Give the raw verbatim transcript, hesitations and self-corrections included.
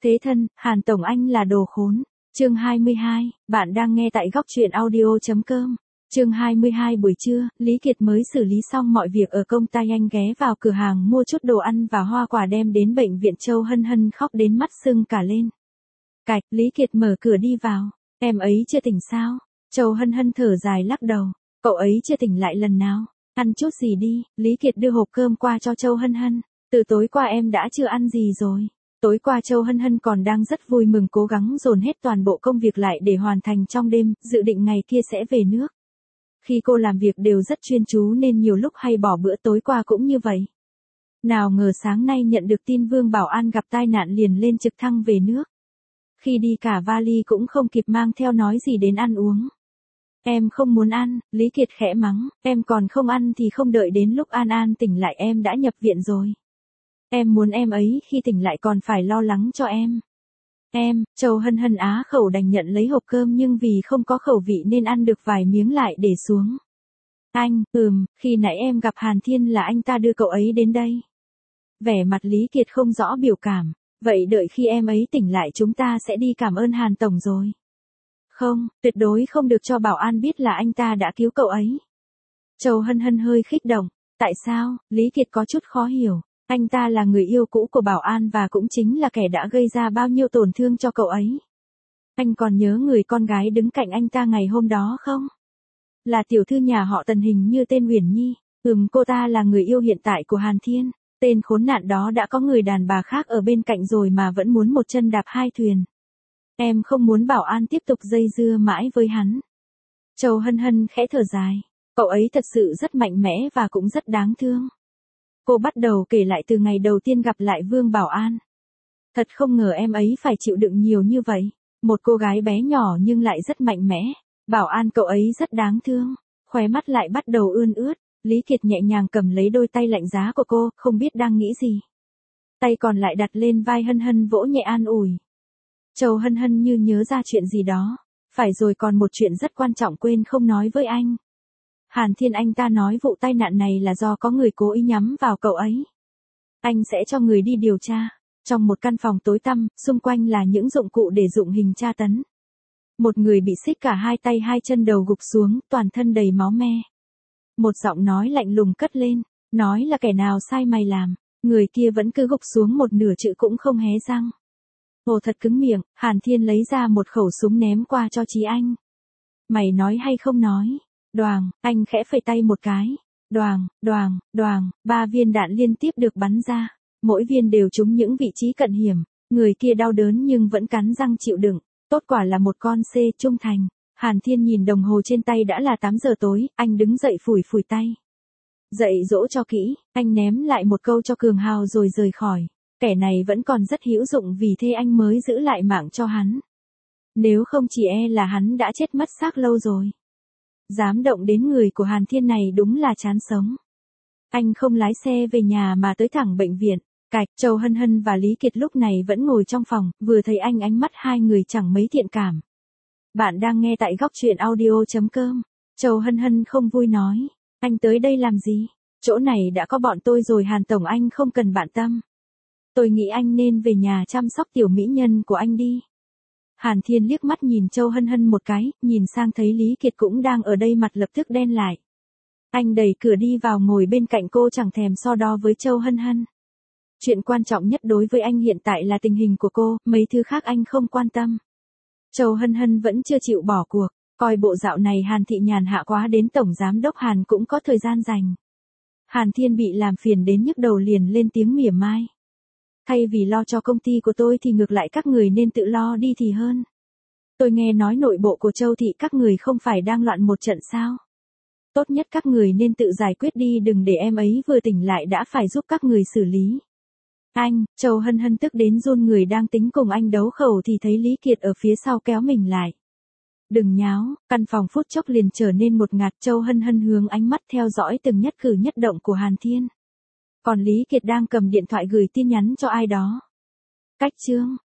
Thế thân, Hàn Tổng Anh là đồ khốn. Chương hai mươi hai, bạn đang nghe tại góc truyện audio.com. Chương hai mươi hai buổi trưa, Lý Kiệt mới xử lý xong mọi việc ở công ty, anh ghé vào cửa hàng mua chút đồ ăn và hoa quả đem đến bệnh viện. Châu Hân Hân khóc đến mắt sưng cả lên. Cạch, Lý Kiệt mở cửa đi vào. Em ấy chưa tỉnh sao? Châu Hân Hân thở dài lắc đầu. Cậu ấy chưa tỉnh lại lần nào? Ăn chút gì đi. Lý Kiệt đưa hộp cơm qua cho Châu Hân Hân. Từ tối qua em đã chưa ăn gì rồi. Tối qua Châu Hân Hân còn đang rất vui mừng, cố gắng dồn hết toàn bộ công việc lại để hoàn thành trong đêm, dự định ngày kia sẽ về nước. Khi cô làm việc đều rất chuyên chú nên nhiều lúc hay bỏ bữa, tối qua cũng như vậy. Nào ngờ sáng nay nhận được tin Vương Bảo An gặp tai nạn liền lên trực thăng về nước. Khi đi cả vali cũng không kịp mang theo, nói gì đến ăn uống. Em không muốn ăn, Lý Kiệt khẽ mắng, em còn không ăn thì không đợi đến lúc An An tỉnh lại em đã nhập viện rồi. Em muốn em ấy khi tỉnh lại còn phải lo lắng cho em. Em, Châu Hân Hân á khẩu đành nhận lấy hộp cơm nhưng vì không có khẩu vị nên ăn được vài miếng lại để xuống. Anh, ừm, khi nãy em gặp Hàn Thiên là anh ta đưa cậu ấy đến đây. Vẻ mặt Lý Kiệt không rõ biểu cảm, vậy đợi khi em ấy tỉnh lại chúng ta sẽ đi cảm ơn Hàn Tổng rồi. Không, tuyệt đối không được cho Bảo An biết là anh ta đã cứu cậu ấy. Châu Hân Hân hơi kích động, tại sao? Lý Kiệt có chút khó hiểu. Anh ta là người yêu cũ của Bảo An và cũng chính là kẻ đã gây ra bao nhiêu tổn thương cho cậu ấy. Anh còn nhớ người con gái đứng cạnh anh ta ngày hôm đó không? Là tiểu thư nhà họ Tần, hình như tên Uyển Nhi. Ừm, cô ta là người yêu hiện tại của Hàn Thiên. Tên khốn nạn đó đã có người đàn bà khác ở bên cạnh rồi mà vẫn muốn một chân đạp hai thuyền. Em không muốn Bảo An tiếp tục dây dưa mãi với hắn. Châu Hân Hân khẽ thở dài. Cậu ấy thật sự rất mạnh mẽ và cũng rất đáng thương. Cô bắt đầu kể lại từ ngày đầu tiên gặp lại Vương Bảo An. Thật không ngờ em ấy phải chịu đựng nhiều như vậy. Một cô gái bé nhỏ nhưng lại rất mạnh mẽ. Bảo An cậu ấy rất đáng thương. Khóe mắt lại bắt đầu ươn ướt. Lý Kiệt nhẹ nhàng cầm lấy đôi tay lạnh giá của cô, không biết đang nghĩ gì. Tay còn lại đặt lên vai Hân Hân vỗ nhẹ an ủi. Châu Hân Hân như nhớ ra chuyện gì đó. Phải rồi, còn một chuyện rất quan trọng quên không nói với anh. Hàn Thiên anh ta nói vụ tai nạn này là do có người cố ý nhắm vào cậu ấy. Anh sẽ cho người đi điều tra. Trong một căn phòng tối tăm, xung quanh là những dụng cụ để dụng hình tra tấn. Một người bị xích cả hai tay hai chân, đầu gục xuống, toàn thân đầy máu me. Một giọng nói lạnh lùng cất lên, nói là kẻ nào sai mày làm. Người kia vẫn cứ gục xuống, một nửa chữ cũng không hé răng. Ồ, thật cứng miệng. Hàn Thiên lấy ra một khẩu súng ném qua cho Chí Anh. Mày nói hay không nói? Đoàng, anh khẽ phẩy tay một cái. Đoàng, đoàng, đoàng, ba viên đạn liên tiếp được bắn ra. Mỗi viên đều trúng những vị trí cận hiểm. Người kia đau đớn nhưng vẫn cắn răng chịu đựng. Tốt quả là một con C trung thành. Hàn Thiên nhìn đồng hồ trên tay, đã là tám giờ tối, anh đứng dậy phủi phủi tay. Dạy dỗ cho kỹ, anh ném lại một câu cho Cường Hào rồi rời khỏi. Kẻ này vẫn còn rất hữu dụng, vì thế anh mới giữ lại mạng cho hắn. Nếu không chỉ e là hắn đã chết mất xác lâu rồi. Dám động đến người của Hàn Thiên này đúng là chán sống. Anh không lái xe về nhà mà tới thẳng bệnh viện. Cạch, Châu Hân Hân và Lý Kiệt lúc này vẫn ngồi trong phòng, vừa thấy anh ánh mắt hai người chẳng mấy thiện cảm. Bạn đang nghe tại góc truyện audio.com. Châu Hân Hân không vui nói. Anh tới đây làm gì? Chỗ này đã có bọn tôi rồi Hàn Tổng, anh không cần bận tâm. Tôi nghĩ anh nên về nhà chăm sóc tiểu mỹ nhân của anh đi. Hàn Thiên liếc mắt nhìn Châu Hân Hân một cái, nhìn sang thấy Lý Kiệt cũng đang ở đây, mặt lập tức đen lại. Anh đẩy cửa đi vào ngồi bên cạnh cô, chẳng thèm so đo với Châu Hân Hân. Chuyện quan trọng nhất đối với anh hiện tại là tình hình của cô, mấy thứ khác anh không quan tâm. Châu Hân Hân vẫn chưa chịu bỏ cuộc, coi bộ dạo này Hàn Thị nhàn hạ quá, đến Tổng Giám Đốc Hàn cũng có thời gian dành. Hàn Thiên bị làm phiền đến nhức đầu liền lên tiếng mỉa mai. Thay vì lo cho công ty của tôi thì ngược lại các người nên tự lo đi thì hơn. Tôi nghe nói nội bộ của Châu Thị các người không phải đang loạn một trận sao? Tốt nhất các người nên tự giải quyết đi, đừng để em ấy vừa tỉnh lại đã phải giúp các người xử lý. Anh, Châu Hân Hân tức đến run người, đang tính cùng anh đấu khẩu thì thấy Lý Kiệt ở phía sau kéo mình lại. Đừng nháo, căn phòng phút chốc liền trở nên một ngạt. Châu Hân Hân hướng ánh mắt theo dõi từng nhất cử nhất động của Hàn Thiên. Còn Lý Kiệt đang cầm điện thoại gửi tin nhắn cho ai đó. Cách chương,